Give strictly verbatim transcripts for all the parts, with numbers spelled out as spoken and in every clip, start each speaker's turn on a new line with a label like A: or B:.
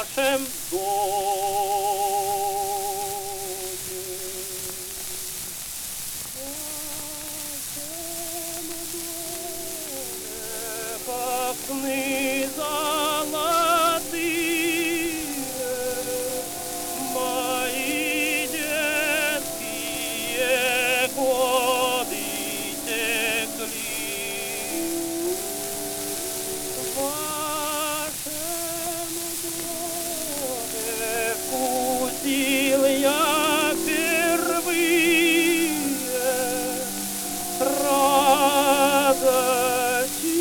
A: нашем доме. Сны золотые, мои детские годы текли. В вашем доме вкусил я впервые радости.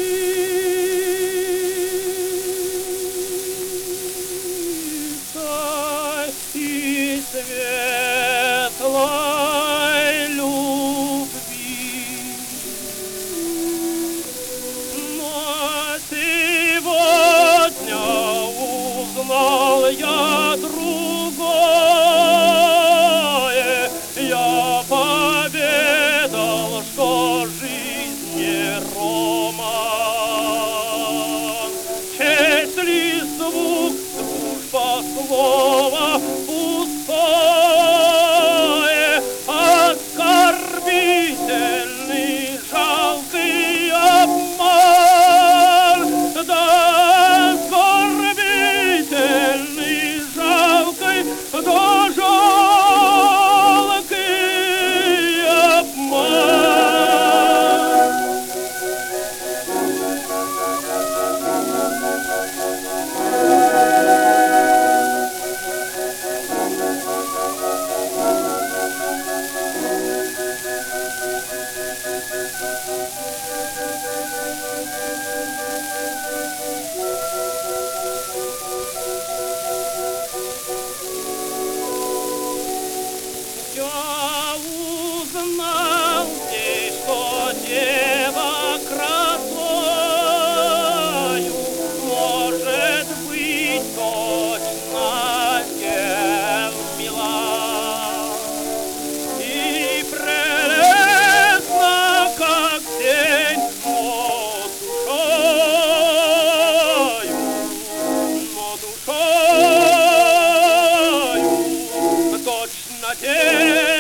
A: И светлой любви. Но сегодня узнал я другое. Я поведал, что жизнь не роман. Если звук, дружба, слово пустое, оскорбительный, жалкий обман, да оскорбительный, жалкий, да жалкий обман. Я узнал здесь, что дева красою может быть точно не мила. И прелестна, как день, но душою, но душою точно день.